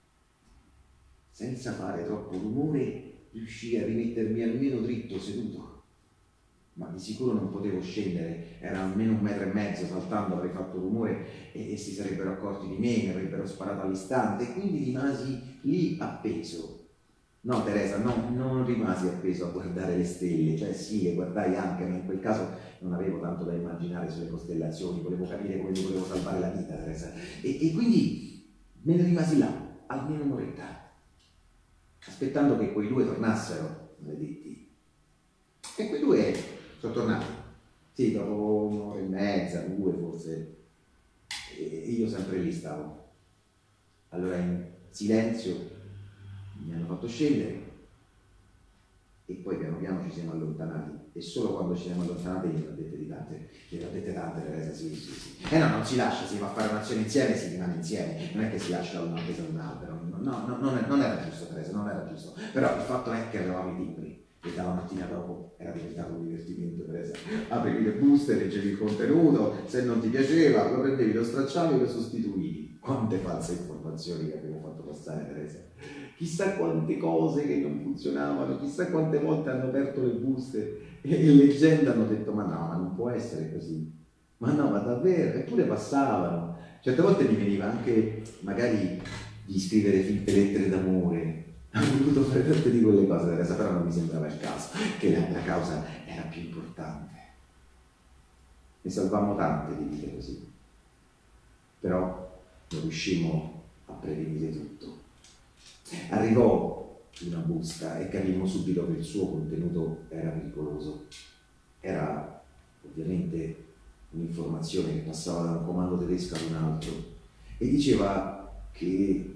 Senza fare troppo rumore riuscii a rimettermi almeno dritto seduto, ma di sicuro non potevo scendere, era almeno un metro e mezzo, saltando avrei fatto rumore e, e si sarebbero accorti di me, mi avrebbero sparato all'istante, e quindi rimasi lì appeso. No, Teresa, no, non rimasi appeso a guardare le stelle, cioè sì, le guardai anche, ma in quel caso non avevo tanto da immaginare sulle costellazioni, volevo capire come mi volevo salvare la vita, Teresa. E, e quindi me ne rimasi là, almeno un'oretta, aspettando che quei due tornassero, maledetti. E quei due sono tornati, sì, dopo un'ora e mezza, due forse, e io sempre lì stavo. Allora in silenzio mi hanno fatto scendere e poi piano piano ci siamo allontanati, e solo quando ci siamo allontanati gliene ho dette di tante, gliene ho dette tante, Teresa, sì, sì, sì. E no, non si lascia, si va a fare un'azione insieme, si rimane insieme, non è che si lascia una presa da un albero, no, no, non, è, non era giusto, Teresa, non era giusto, però il fatto è che avevamo i libri, e dalla mattina dopo era diventato un divertimento, Teresa. Aprivi le buste, leggevi il contenuto, se non ti piaceva lo prendevi, lo stracciavi e lo sostituivi. Quante false informazioni che abbiamo fatto passare, Teresa. Chissà quante cose che non funzionavano, chissà quante volte hanno aperto le buste e, e leggendo hanno detto ma no, ma non può essere così. Ma no, ma davvero? Eppure passavano. Certe volte mi veniva anche magari di scrivere finte lettere d'amore. Ho voluto fare tante di quelle cose, Teresa, però non mi sembrava il caso, che la, la causa era più importante. Ne salvammo tante di vite così, però non riuscimmo a prevenire tutto. Arrivò una busta e capimmo subito che il suo contenuto era pericoloso. Era ovviamente un'informazione che passava da un comando tedesco ad un altro e diceva che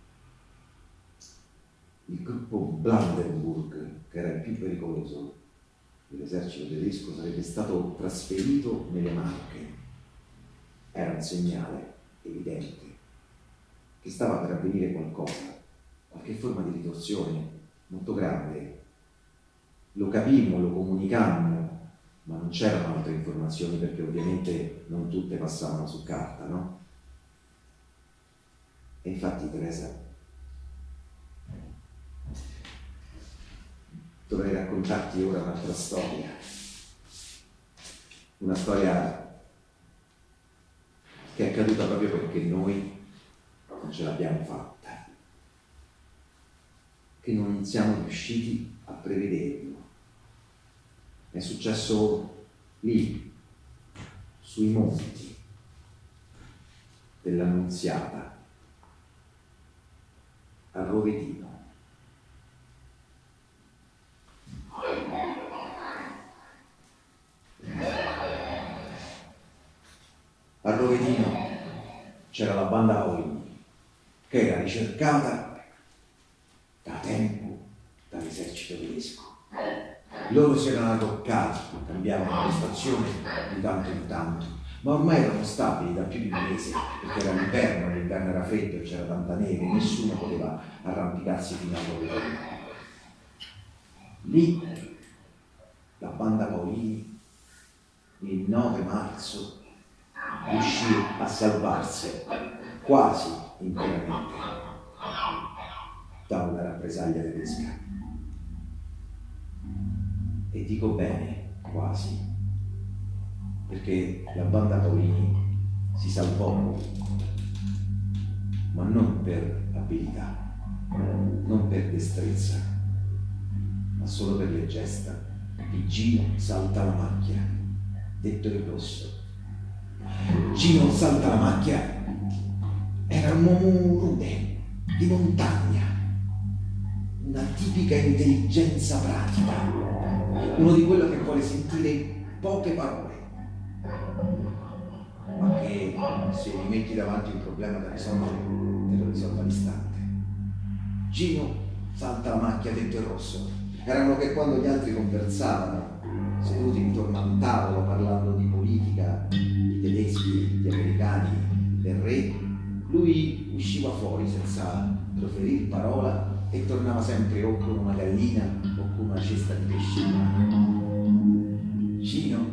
il gruppo Brandenburg, che era il più pericoloso dell'esercito tedesco, sarebbe stato trasferito nelle Marche. Era un segnale evidente che stava per avvenire qualcosa, qualche forma di ritorsione molto grande. Lo capimmo, lo comunicammo, ma non c'erano altre informazioni perché ovviamente non tutte passavano su carta, no? E infatti, Teresa, dovrei raccontarti ora un'altra storia, una storia che è accaduta proprio perché noi non ce l'abbiamo fatta, che non siamo riusciti a prevederlo. È successo lì, sui monti dell'Annunziata, a Rovedino. A Rovedino c'era la banda Paolini, che era ricercata da tempo dall'esercito tedesco. Loro si erano adoccati, cambiavano la stazione di tanto in tanto, ma ormai erano stabili da più di un mese, perché era l'inverno, l'inverno era freddo, c'era tanta neve, nessuno poteva arrampicarsi fino a Rovedino. Lì la banda Paolini il nove marzo riuscì a salvarsi quasi interamente da una rappresaglia tedesca. E dico bene, quasi, perché la banda Paolini si salvò, ma non per abilità, non per destrezza, ma solo per le gesta di Gino Salta la Macchia, detto il Rosso. Gino Salta la Macchia era un uomo rude, di montagna, una tipica intelligenza pratica, uno di quello che vuole sentire poche parole, ma che se gli metti davanti un problema da risolvere, te lo risolve all'istante. Gino Salta la Macchia, detto il Rosso, erano che quando gli altri conversavano, seduti intorno a un tavolo parlando di politica, di tedeschi, di americani, del re, lui usciva fuori senza proferir parola e tornava sempre o con una gallina o con una cesta di pesce in mano. Gino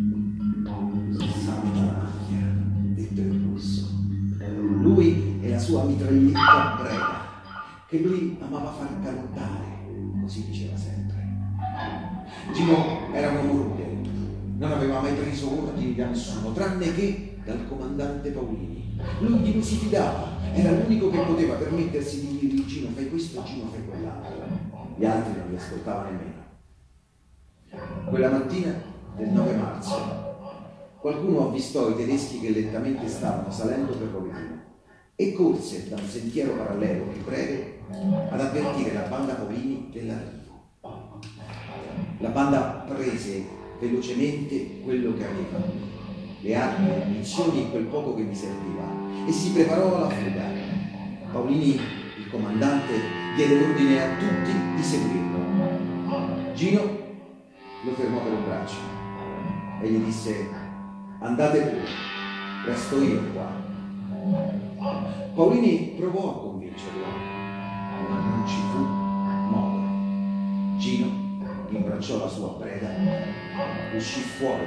Salta la Macchia, detto il Rosso, lui e la sua mitraglietta brega, che lui amava far cantare, così diceva sempre. Gino era un uomo rude, non aveva mai preso ordini da nessuno, tranne che dal comandante Paolini. Lui di lui si fidava, era l'unico che poteva permettersi di dire: Gino fai questo, Gino fai quell'altro. Gli altri non li ascoltava nemmeno. Quella mattina del nove marzo qualcuno avvistò i tedeschi che lentamente stavano salendo per Rovedino e corse da un sentiero parallelo più breve ad avvertire la banda Paolini dell'arrivo. La banda prese velocemente quello che aveva, le armi, le munizioni e quel poco che mi serviva, e si preparò alla fuga. Paolini, il comandante, diede ordine a tutti di seguirlo. Gino lo fermò per un braccio e gli disse: andate pure, resto io qua. Paolini provò a convincerlo, ma non ci fu modo. Gino imbracciò la sua preda, uscì fuori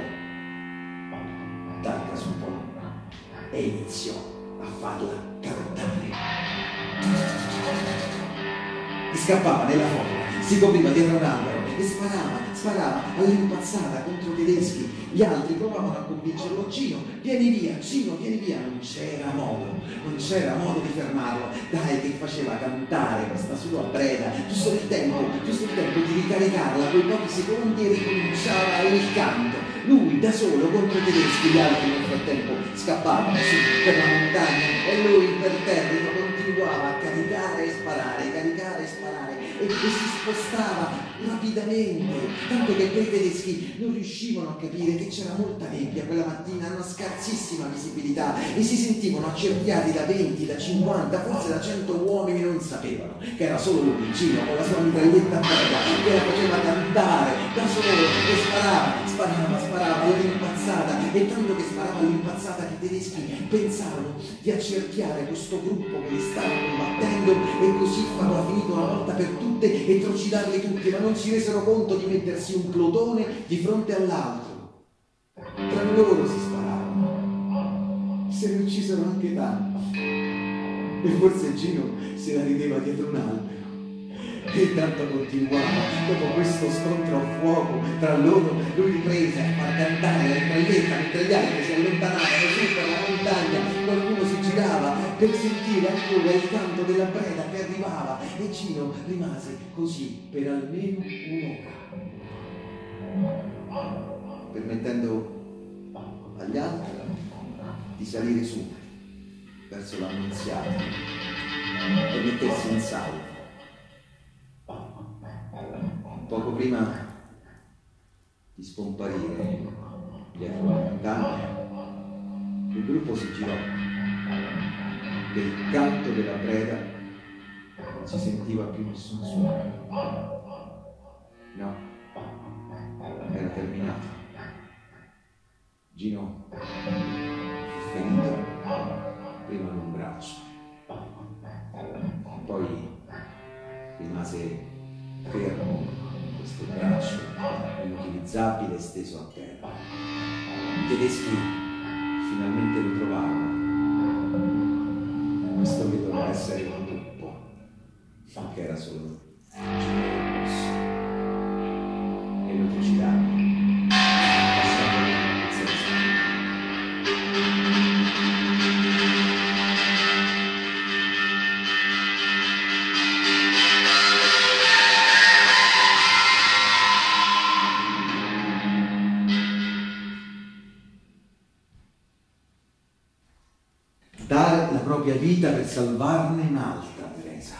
dal casupolo e iniziò a farla cantare. E scappava nella folla, si copriva dietro un albero e sparava, sparava all'impazzata contro i tedeschi. Gli altri provavano a convincerlo: Gino, vieni via, Gino, vieni via. Non c'era modo, non c'era modo di fermarlo. Dai, che faceva cantare questa sua preda, giusto il tempo, giusto il tempo di ricaricarla, quei pochi secondi, e ricominciava il canto. Lui da solo contro i tedeschi, gli altri nel frattempo scappavano su per la montagna e lui per terra continuava a caricare e sparare, caricare e sparare, e si spostava rapidamente, tanto che quei tedeschi non riuscivano a capire che c'era molta nebbia quella mattina, una scarsissima visibilità, e si sentivano accerchiati da venti, da cinquanta, forse da cento uomini. Non sapevano che era solo lui, Gino, con la sua mitraglietta a terra, che la faceva cantare da solo e sparava, sparava, sparava all'impazzata, e tanto che sparava all'impazzata che i tedeschi pensavano di accerchiare questo gruppo che li stava combattendo e così farla finita una volta per tutte e trucidarli tutti, ma non si resero conto di mettersi un plotone di fronte all'altro. Tra loro si sparavano, se ne uccisero anche tanti, e forse Gino se la rideva dietro un albero. E tanto continuava, dopo questo scontro a fuoco tra loro, lui riprese a far cantare la mitraglietta mentre gli altri si allontanavano su per la montagna. Qualcuno si girava per sentire ancora il canto della preda che arrivava, e Gino rimase così per almeno un'ora, permettendo agli altri di salire su verso l'Annunziata e mettersi in salvo. Poco prima di scomparire dietro la montagna, il gruppo si girò e il canto della preda non si sentiva più nessun suono. No, era terminato. Gino fu ferito prima in un braccio, poi rimase fermo questo braccio inutilizzabile steso a terra. I tedeschi finalmente lo trovarono. Questo che doveva essere un gruppo, ma che era solo Gino Rosso, e lo trucidarono. Dare la propria vita per salvarne un'altra, Teresa.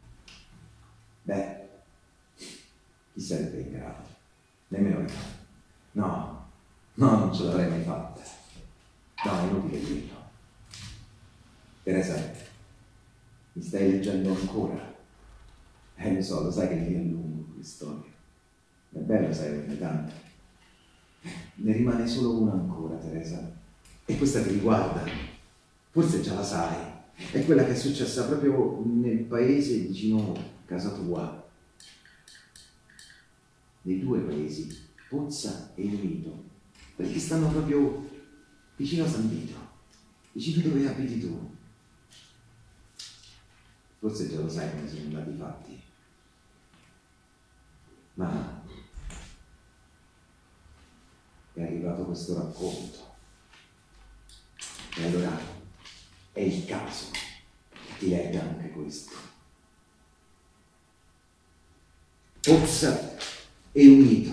Beh, chi sarebbe in grado? Nemmeno io. No, no, non ce l'avrei mai fatta. No, è inutile dirlo. Teresa, mi stai leggendo ancora? Eh, lo so, lo sai che mi riallungo quelle storie. È bello, sai, averne tante. Ne rimane solo una ancora, Teresa. E questa ti riguarda. Forse già la sai, è quella che è successa proprio nel paese vicino a casa tua. Nei due paesi, Pozza e Unito, quelli che stanno proprio vicino a San Vito, vicino dove abiti tu. Forse già lo sai come sono andati i fatti, ma è arrivato questo racconto. E allora è il caso che ti legga anche questo. Pozza e Unito,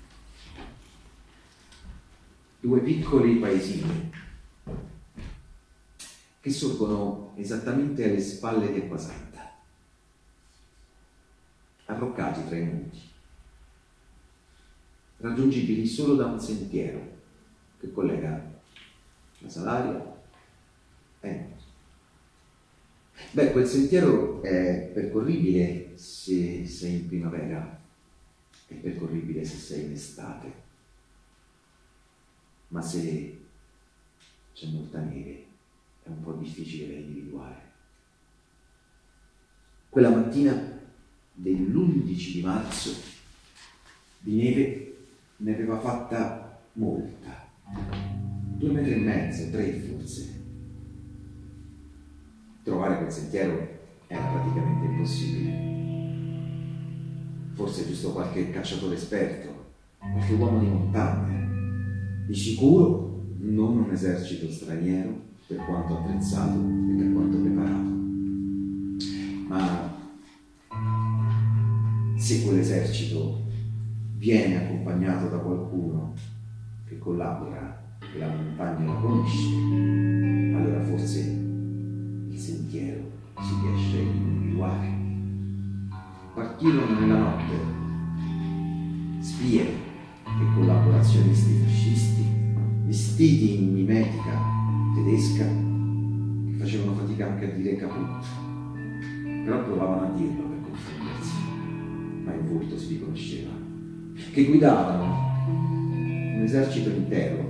due piccoli paesini che sorgono esattamente alle spalle di Acquasanta, arroccati tra i monti. raggiungibili solo da un sentiero che collega la Salaria e Nord. Beh, quel sentiero è percorribile se sei in primavera, è percorribile se sei in estate, ma se c'è molta neve è un po' difficile da individuare. Quella mattina dell'undici di marzo di neve ne aveva fatta molta, due metri e mezzo, tre forse. Trovare quel sentiero era praticamente impossibile. Forse giusto qualche cacciatore esperto, qualche uomo di montagna. Di sicuro non un esercito straniero, per quanto attrezzato e per quanto preparato. Ma se quell'esercito viene accompagnato da qualcuno che collabora, che la montagna la conosce, allora forse il sentiero si riesce a individuare. Partirono nella notte spie e collaborazionisti fascisti vestiti in mimetica tedesca che facevano fatica anche a dire caput, però provavano a dirlo per confondersi, ma il volto si riconosceva, che guidavano un esercito intero,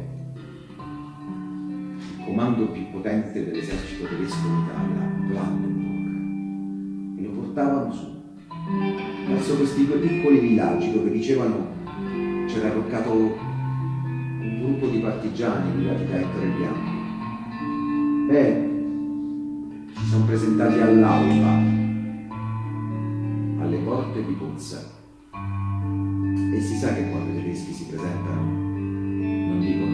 il comando più potente dell'esercito tedesco in Italia, Brandenburg, e lo portavano su verso questi due piccoli villaggi dove dicevano c'era arroccato un gruppo di partigiani guidati da Ettore Bianco. Beh, si sono presentati all'alba alle porte di Pozza, e si sa che quando i tedeschi si presentano non dicono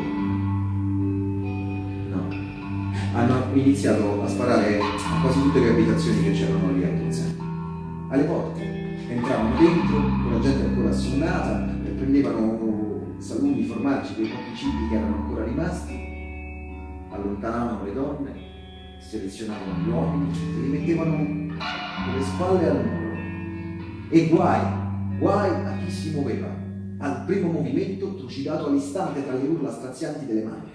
buongiorno. No, hanno iniziato a sparare a quasi tutte le abitazioni che c'erano lì a Pozza, alle porte. Entravano dentro con la gente ancora assonnata, prendevano salumi, formaggi, dei pochi cibi che erano ancora rimasti, allontanavano le donne, selezionavano gli uomini e li mettevano con le spalle al muro. E guai, guai a chi si muoveva, al primo movimento trucidato all'istante tra le urla strazianti delle mani.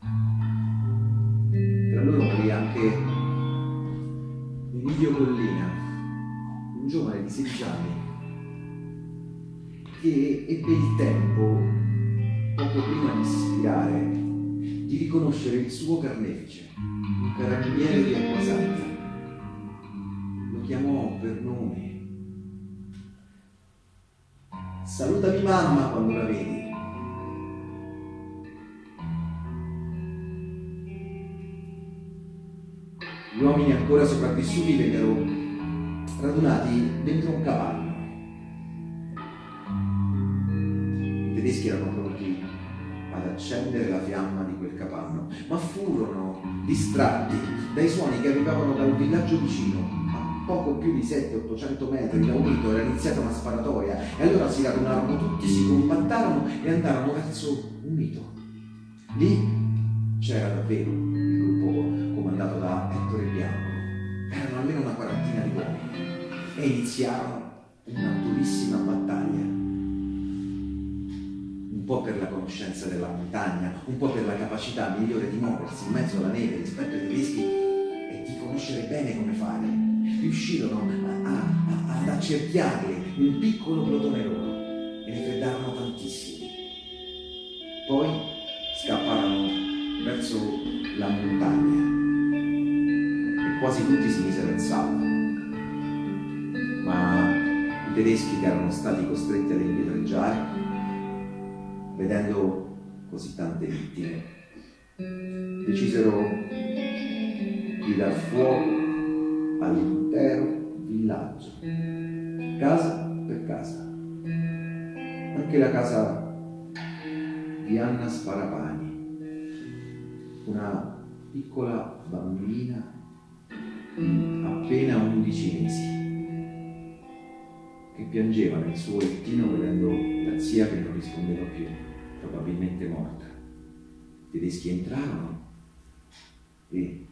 Tra loro morì anche Emilio Collina, un giovane di sedici anni che ebbe il tempo, poco prima di spirare, di riconoscere il suo carnefice, un carabiniere di Acquasanta. Lo chiamò per nome. Salutami mamma quando la vedi. Gli uomini ancora sopravvissuti vennero radunati dentro un cavallo. I tedeschi erano pronti ad accendere la fiamma di quel capanno, ma furono distratti dai suoni che arrivavano da un villaggio vicino, a poco più di settecento ottocento metri da un mito. Era iniziata una sparatoria e allora si radunarono tutti, si compattarono e andarono verso un mito. Lì c'era davvero il gruppo comandato da Ettore Bianco. Erano almeno una quarantina di uomini e iniziarono una durissima battaglia. Un po' per la conoscenza della montagna, un po' per la capacità migliore di muoversi in mezzo alla neve rispetto ai tedeschi e di conoscere bene come fare. Riuscirono a, a, a, ad accerchiarli un piccolo plotone loro e ne freddarono tantissimi. Poi scapparono verso la montagna e quasi tutti si misero in salvo. Ma i tedeschi, che erano stati costretti ad indietreggiare, vedendo così tante vittime, decisero di dar fuoco all'intero villaggio, casa per casa. Anche la casa di Anna Sparapani, una piccola bambina appena undici mesi, che piangeva nel suo lettino vedendo la zia che non rispondeva più, probabilmente morta. I tedeschi entrarono e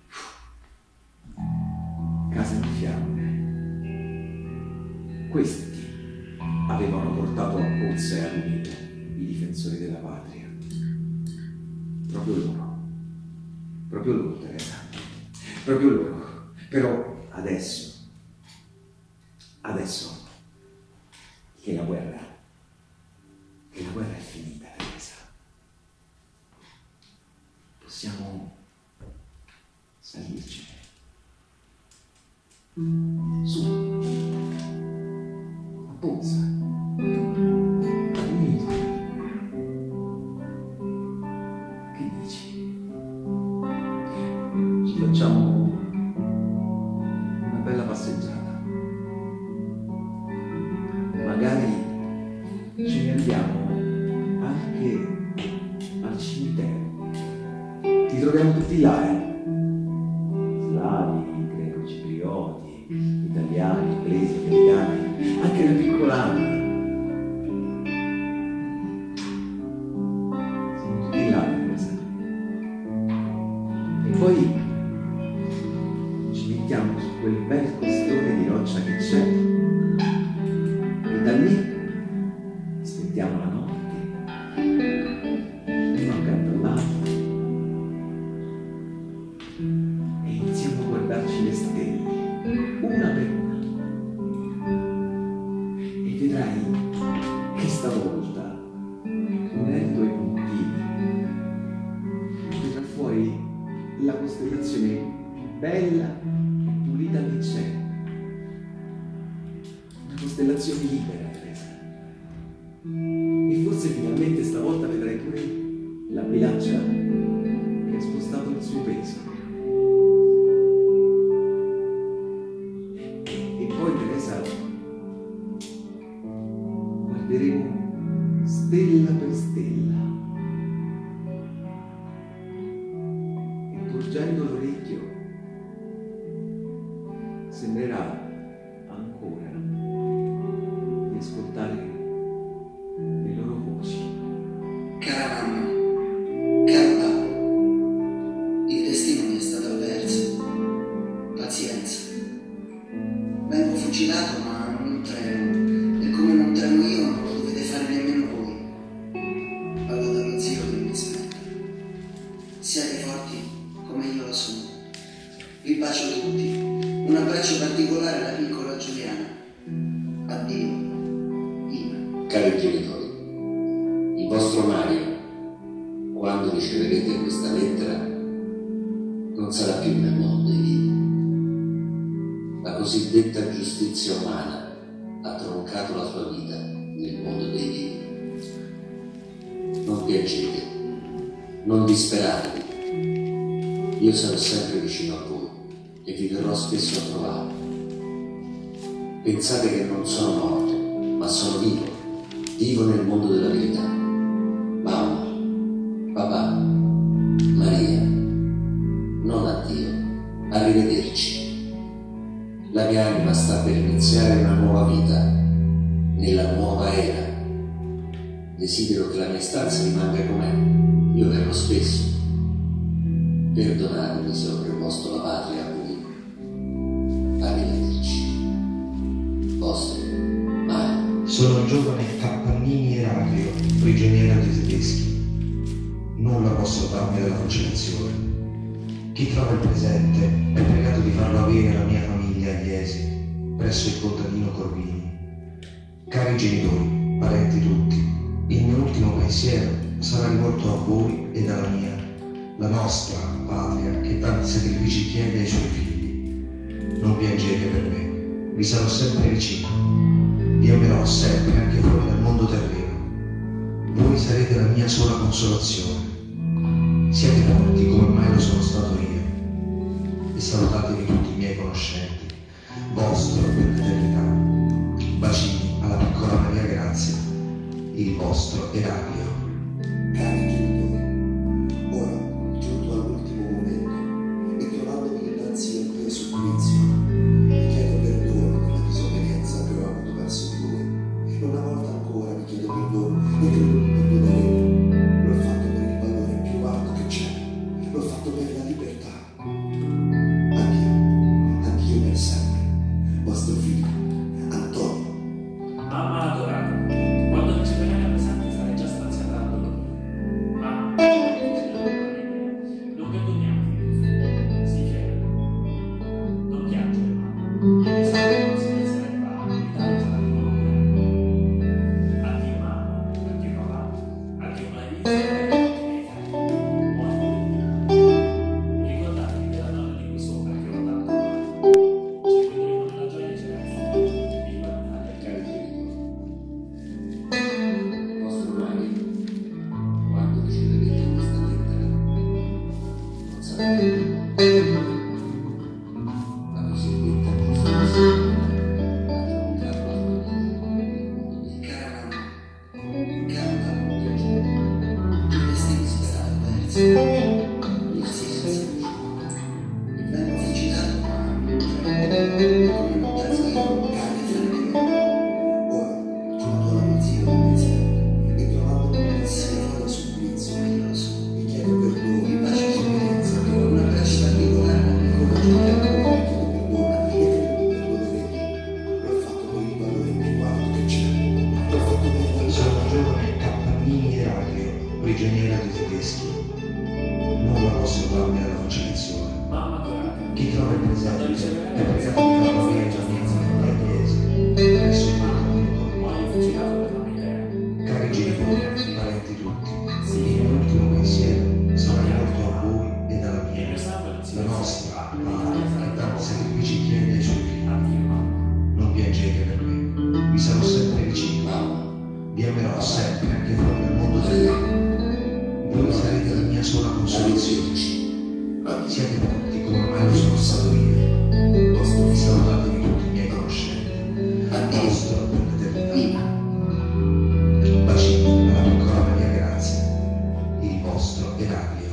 casa in fiamme. Questi avevano portato a Pozza e a Lunite i difensori della patria. Proprio loro. Proprio loro, Teresa. Proprio loro. Però adesso, adesso che la guerra, che la guerra è finita, Teresa, possiamo salircene. Su, a Ponza, a Unito. Che dici? Ci facciamo una bella passeggiata. Magari ce ne andiamo anche al cimitero. Ti troviamo tutti là, eh? Slavi, greco-ciprioti, italiani, inglesi, americani, anche la piccola Anna. Siamo tutti là, Teresa. E poi ci mettiamo su quel bel costone di roccia che c'è e da lì aspettiamo la notte fino accanto all'altro e iniziamo a guardarci le stelle una per una e vedrai che stavolta, unendo i puntini, verrà fuori la costellazione più bella e pulita che c'è. Una costellazione libera, Teresa. E forse finalmente stavolta vedrai pure la bilancia che ha spostato il suo peso. E poi, Teresa, guarderemo stella per stella e porgendo l'orecchio sembrerà ancora di ascoltare le loro voci. Cara mamma, caro papà, il destino mi è stato avverso. Pazienza. Vengo fucilato ma non tremo, e come non tremo io non lo dovete fare nemmeno voi. Vado dallo zio che mi aspetta. Siate forti come io lo sono. Vi bacio tutti. Un abbraccio particolare alla piccola Giuliana. Addio. Ina. Cari genitori, il vostro Mario, quando riceverete questa lettera, non sarà più nel mondo dei vivi. La cosiddetta giustizia umana ha troncato la sua vita nel mondo dei vivi. Non piangete, non disperatevi. Io sarò sempre vicino a voi e vi verrò spesso a trovare. Pensate che non sono morto, ma sono vivo, vivo nel mondo della verità. Mamma, papà, Maria, non addio, arrivederci. La mia anima sta per iniziare una nuova vita, nella nuova era. Desidero che la mia stanza rimanga com'è, io verrò spesso. Perdonatemi se ho preposto la patria a voi. Arrivederci. Vostro Mario. Sono il giovane Cappannini Eraclio, prigioniero dei tedeschi. Nulla può salvarmi dalla fucilazione. Chi trova il presente è pregato di farlo avere alla mia famiglia a Iesi, presso il contadino Corvini. Cari genitori, parenti tutti, il mio ultimo pensiero sarà rivolto a voi e alla mia, la nostra patria che tanti sacrifici chiede ai suoi figli. Non piangete per me, vi sarò sempre vicino, vi amerò sempre anche fuori dal mondo terreno. Voi sarete la mia sola consolazione. Siate forti come mai lo sono stato io e salutatevi tutti i miei conoscenti, vostro per l'eternità. Bacini alla piccola Maria Grazia, il vostro Eraclio. Cari genitori, ora, giunto all'ultimo momento e trovandomi dinanzi al mio supplizio, vi chiedo perdono della disobbedienza che ho avuto verso di voi. E una volta ancora vi chiedo perdono e credo di perdonerete. L'ho fatto per il valore più alto che c'è, l'ho fatto per la libertà. Addio, addio per sempre, vostro figlio, Antonio. Mamma adorata, quando riceverai la pesante sarai già stanziata. sarà più la cosiddetta differenza. Prigioniera dei tedeschi, nulla posso darmi alla vacillazione. Chi trova il presente è pregato di farlo via la mia famiglia paese, presso il mondo. Cari genitori, parenti tutti, il mio ultimo pensiero sarà rivolto a voi e alla mia, la nostra, ma che tanti sacrifici chiede ai suoi figli. Non piangete per me, vi sarò sempre vicino, vi amerò sempre anche fuori dal mondo del lavoro. Voi sarete la mia sola consolazione. Siate pronti come ormai lo sono stato io. Vi salutatevi tutti i miei conoscenti. Al vostro per l'eternità. Bacino alla piccola Maria Grazia. Il vostro Eraglio.